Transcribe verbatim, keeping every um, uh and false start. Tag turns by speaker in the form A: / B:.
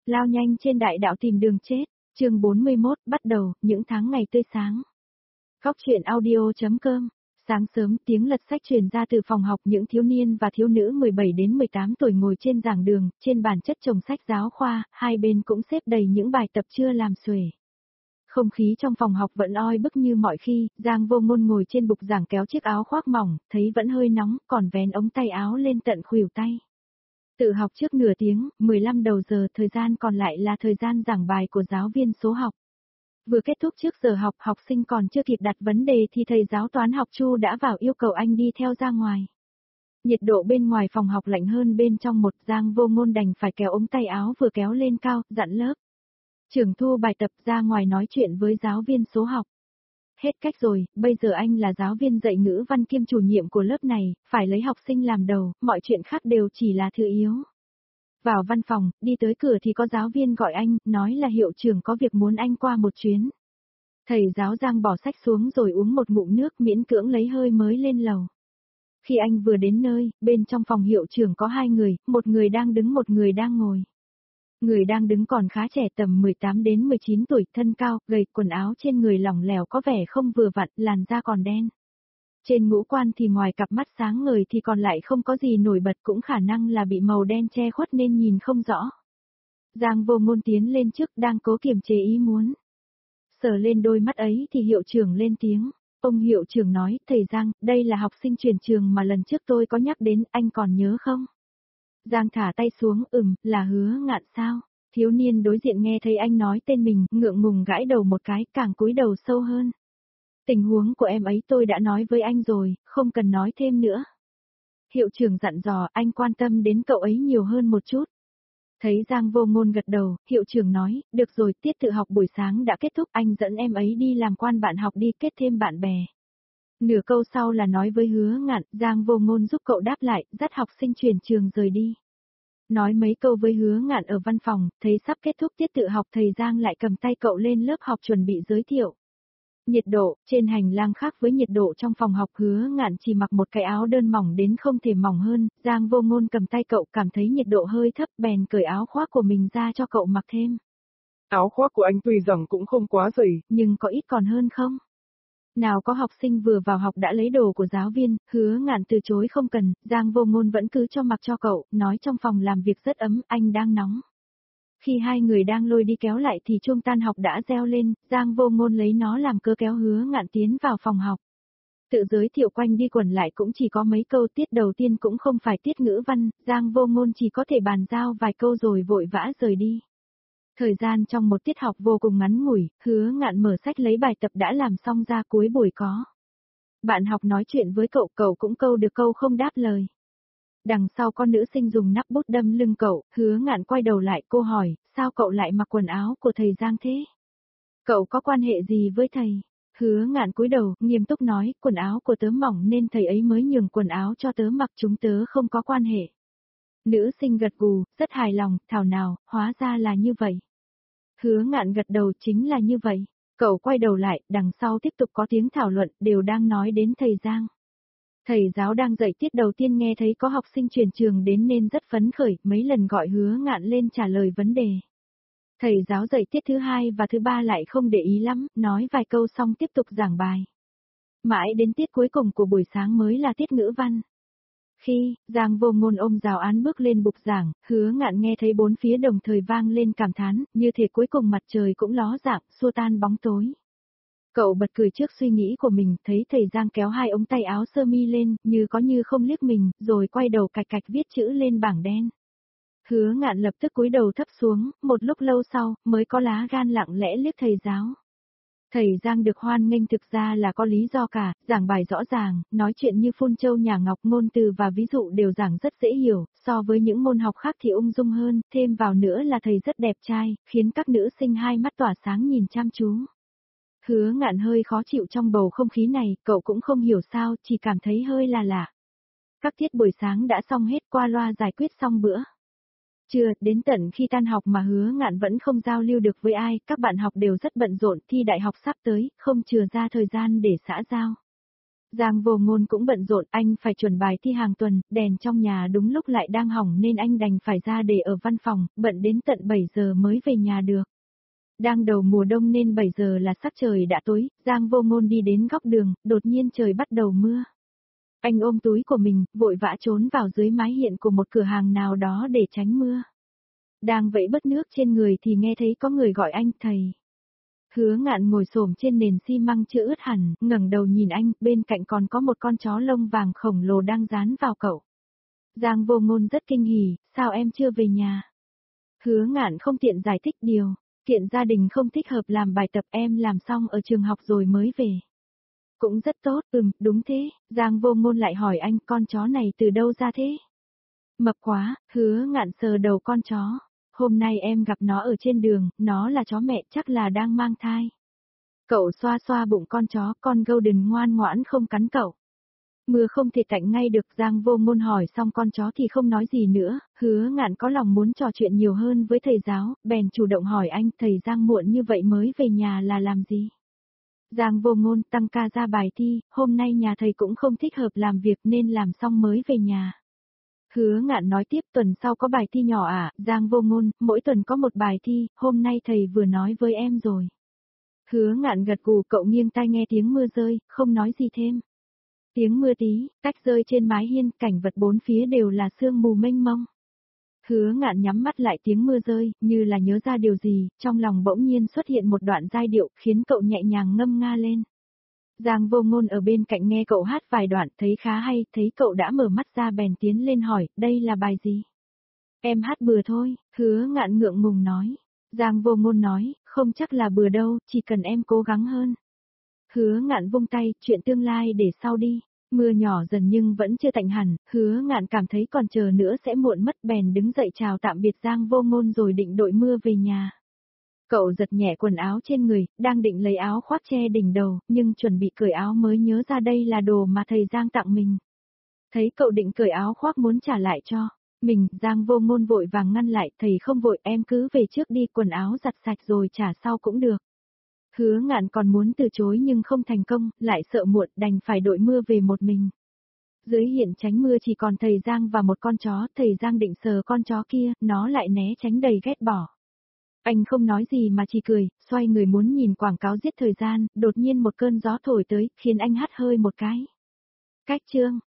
A: Lao nhanh trên đại đạo tìm đường chết, chương bốn mươi mốt bắt đầu, những tháng ngày tươi sáng. Góc truyện audio.com. Sáng sớm tiếng lật sách truyền ra từ phòng học, những thiếu niên và thiếu nữ mười bảy đến mười tám tuổi ngồi trên giảng đường, trên bàn chất chồng sách giáo khoa, hai bên cũng xếp đầy những bài tập chưa làm xuể. Không khí trong phòng học vẫn oi bức như mọi khi, Giang Vô Ngôn ngồi trên bục giảng kéo chiếc áo khoác mỏng, thấy vẫn hơi nóng, còn vén ống tay áo lên tận khuỷu tay. Tự học trước nửa tiếng, mười lăm đầu giờ, thời gian còn lại là thời gian giảng bài của giáo viên số học. Vừa kết thúc trước giờ học, học sinh còn chưa kịp đặt vấn đề thì thầy giáo toán học Chu đã vào yêu cầu anh đi theo ra ngoài. Nhiệt độ bên ngoài phòng học lạnh hơn bên trong một, Giang Vô Ngôn đành phải kéo ống tay áo vừa kéo lên cao, dặn lớp. Trưởng thu bài tập ra ngoài nói chuyện với giáo viên số học. Hết cách rồi, bây giờ anh là giáo viên dạy ngữ văn kiêm chủ nhiệm của lớp này, phải lấy học sinh làm đầu, mọi chuyện khác đều chỉ là thứ yếu. Vào văn phòng, đi tới cửa thì có giáo viên gọi anh, nói là hiệu trưởng có việc muốn anh qua một chuyến. Thầy giáo Giang bỏ sách xuống rồi uống một ngụm nước, miễn cưỡng lấy hơi mới lên lầu. Khi anh vừa đến nơi, bên trong phòng hiệu trưởng có hai người, một người đang đứng một người đang ngồi. Người đang đứng còn khá trẻ, tầm mười tám đến mười chín tuổi, thân cao, gầy, quần áo trên người lỏng lẻo có vẻ không vừa vặn, làn da còn đen. Trên ngũ quan thì ngoài cặp mắt sáng ngời thì còn lại không có gì nổi bật, cũng khả năng là bị màu đen che khuất nên nhìn không rõ. Giang Vô Ngôn tiến lên trước, đang cố kiềm chế ý muốn sờ lên đôi mắt ấy thì hiệu trưởng lên tiếng. Ông hiệu trưởng nói, thầy Giang, đây là học sinh chuyển trường mà lần trước tôi có nhắc đến, anh còn nhớ không? Giang thả tay xuống, ừm, là Hứa Ngạn sao? Thiếu niên đối diện nghe thấy anh nói tên mình, ngượng ngùng gãi đầu một cái, càng cúi đầu sâu hơn. Tình huống của em ấy tôi đã nói với anh rồi, không cần nói thêm nữa. Hiệu trưởng dặn dò, anh quan tâm đến cậu ấy nhiều hơn một chút. Thấy Giang Vô Ngôn gật đầu, hiệu trưởng nói, được rồi, tiết tự học buổi sáng đã kết thúc, anh dẫn em ấy đi làm quan bạn học đi, kết thêm bạn bè. Nửa câu sau là nói với Hứa Ngạn, Giang Vô Ngôn giúp cậu đáp lại, dắt học sinh chuyển trường rời đi. Nói mấy câu với Hứa Ngạn ở văn phòng, thấy sắp kết thúc tiết tự học, thầy Giang lại cầm tay cậu lên lớp học chuẩn bị giới thiệu. Nhiệt độ, trên hành lang khác với nhiệt độ trong phòng học, Hứa Ngạn chỉ mặc một cái áo đơn mỏng đến không thể mỏng hơn, Giang Vô Ngôn cầm tay cậu cảm thấy nhiệt độ hơi thấp bèn cởi áo khoác của mình ra cho cậu mặc thêm.
B: Áo khoác của anh tuy rằng cũng không quá dày,
A: nhưng có ít còn hơn không? Nào có học sinh vừa vào học đã lấy đồ của giáo viên, Hứa Ngạn từ chối không cần, Giang Vô Ngôn vẫn cứ cho mặc cho cậu, nói trong phòng làm việc rất ấm, anh đang nóng. Khi hai người đang lôi đi kéo lại thì chuông tan học đã reo lên, Giang Vô Ngôn lấy nó làm cơ kéo Hứa Ngạn tiến vào phòng học. Tự giới thiệu quanh đi quẩn lại cũng chỉ có mấy câu, tiết đầu tiên cũng không phải tiết ngữ văn, Giang Vô Ngôn chỉ có thể bàn giao vài câu rồi vội vã rời đi. Thời gian trong một tiết học vô cùng ngắn ngủi, Hứa Ngạn mở sách lấy bài tập đã làm xong ra, cuối buổi có bạn học nói chuyện với cậu, cậu cũng câu được câu không đáp lời. Đằng sau con nữ sinh dùng nắp bút đâm lưng cậu, Hứa Ngạn quay đầu lại, cô hỏi, sao cậu lại mặc quần áo của thầy Giang thế? Cậu có quan hệ gì với thầy? Hứa Ngạn cúi đầu, nghiêm túc nói, quần áo của tớ mỏng nên thầy ấy mới nhường quần áo cho tớ mặc, chúng tớ không có quan hệ. Nữ sinh gật gù, rất hài lòng, thảo nào, hóa ra là như vậy. Hứa Ngạn gật đầu, chính là như vậy. Cậu quay đầu lại, đằng sau tiếp tục có tiếng thảo luận, đều đang nói đến thầy Giang. Thầy giáo đang dạy tiết đầu tiên nghe thấy có học sinh chuyển trường đến nên rất phấn khởi, mấy lần gọi Hứa Ngạn lên trả lời vấn đề. Thầy giáo dạy tiết thứ hai và thứ ba lại không để ý lắm, nói vài câu xong tiếp tục giảng bài. Mãi đến tiết cuối cùng của buổi sáng mới là tiết ngữ văn. Khi, Giang Vô Ngôn ôm giáo án bước lên bục giảng, Hứa Ngạn nghe thấy bốn phía đồng thời vang lên cảm thán, như thể cuối cùng mặt trời cũng ló dạng, xua tan bóng tối. Cậu bật cười trước suy nghĩ của mình, thấy thầy Giang kéo hai ống tay áo sơ mi lên, như có như không liếc mình, rồi quay đầu cạch cạch viết chữ lên bảng đen. Hứa Ngạn lập tức cúi đầu thấp xuống, một lúc lâu sau, mới có lá gan lặng lẽ liếc thầy giáo. Thầy Giang được hoan nghênh thực ra là có lý do cả, giảng bài rõ ràng, nói chuyện như phun châu nhà ngọc, ngôn từ và ví dụ đều giảng rất dễ hiểu, so với những môn học khác thì ung dung hơn, thêm vào nữa là thầy rất đẹp trai, khiến các nữ sinh hai mắt tỏa sáng nhìn chăm chú. Hứa Ngạn hơi khó chịu trong bầu không khí này, cậu cũng không hiểu sao, chỉ cảm thấy hơi là lạ. Các tiết buổi sáng đã xong hết, qua loa giải quyết xong bữa. Chưa, đến tận khi tan học mà Hứa Ngạn vẫn không giao lưu được với ai, các bạn học đều rất bận rộn, thi đại học sắp tới, không chừa ra thời gian để xã giao. Giang Vô Ngôn cũng bận rộn, anh phải chuẩn bài thi hàng tuần, đèn trong nhà đúng lúc lại đang hỏng nên anh đành phải ra để ở văn phòng, bận đến tận bảy giờ mới về nhà được. Đang đầu mùa đông nên bảy giờ là sắc trời đã tối, Giang Vô Ngôn đi đến góc đường, đột nhiên trời bắt đầu mưa. Anh ôm túi của mình, vội vã trốn vào dưới mái hiên của một cửa hàng nào đó để tránh mưa. Đang vẫy bớt nước trên người thì nghe thấy có người gọi anh thầy. Hứa Ngạn ngồi xổm trên nền xi măng chưa ướt hẳn, ngẩng đầu nhìn anh, bên cạnh còn có một con chó lông vàng khổng lồ đang dán vào cậu. Giang Vô Ngôn rất kinh hỉ, sao em chưa về nhà? Hứa Ngạn không tiện giải thích điều, kiện gia đình không thích hợp làm bài tập, em làm xong ở trường học rồi mới về. Cũng rất tốt, ừm, đúng thế, Giang Vô Ngôn lại hỏi anh, con chó này từ đâu ra thế? Mập quá, Hứa Ngạn sờ đầu con chó. Hôm nay em gặp nó ở trên đường, nó là chó mẹ, chắc là đang mang thai. Cậu xoa xoa bụng con chó, con Golden ngoan ngoãn không cắn cậu. Mưa không thể tạnh ngay được, Giang Vô Ngôn hỏi xong con chó thì không nói gì nữa, Hứa Ngạn có lòng muốn trò chuyện nhiều hơn với thầy giáo, bèn chủ động hỏi anh, thầy Giang muộn như vậy mới về nhà là làm gì? Giang Vô Ngôn tăng ca ra bài thi, hôm nay nhà thầy cũng không thích hợp làm việc nên làm xong mới về nhà. Hứa Ngạn nói tiếp, tuần sau có bài thi nhỏ à, Giang Vô Ngôn, mỗi tuần có một bài thi, hôm nay thầy vừa nói với em rồi. Hứa Ngạn gật gù, cậu nghiêng tai nghe tiếng mưa rơi, không nói gì thêm. Tiếng mưa tí, tách rơi trên mái hiên, cảnh vật bốn phía đều là sương mù mênh mông. Hứa Ngạn nhắm mắt lại tiếng mưa rơi, như là nhớ ra điều gì, trong lòng bỗng nhiên xuất hiện một đoạn giai điệu, khiến cậu nhẹ nhàng ngâm nga lên. Giang Vô Ngôn ở bên cạnh nghe cậu hát vài đoạn, thấy khá hay, thấy cậu đã mở mắt ra bèn tiến lên hỏi, đây là bài gì? Em hát bừa thôi, Hứa Ngạn ngượng ngùng nói. Giang Vô Ngôn nói, không chắc là bừa đâu, chỉ cần em cố gắng hơn. Hứa Ngạn vung tay, chuyện tương lai để sau đi. Mưa nhỏ dần nhưng vẫn chưa tạnh hẳn, Hứa Ngạn cảm thấy còn chờ nữa sẽ muộn mất, bèn đứng dậy chào tạm biệt Giang Vô Ngôn rồi định đội mưa về nhà. Cậu giật nhẹ quần áo trên người, đang định lấy áo khoác che đỉnh đầu, nhưng chuẩn bị cởi áo mới nhớ ra đây là đồ mà thầy Giang tặng mình. Thấy cậu định cởi áo khoác muốn trả lại cho mình, Giang Vô Ngôn vội vàng ngăn lại, thầy không vội, em cứ về trước đi, quần áo giặt sạch rồi trả sau cũng được. Hứa Ngạn còn muốn từ chối nhưng không thành công, lại sợ muộn, đành phải đội mưa về một mình. Dưới hiện tránh mưa chỉ còn thầy Giang và một con chó, thầy Giang định sờ con chó kia, nó lại né tránh đầy ghét bỏ. Anh không nói gì mà chỉ cười, xoay người muốn nhìn quảng cáo giết thời gian, đột nhiên một cơn gió thổi tới, khiến anh hắt hơi một cái. Cách chương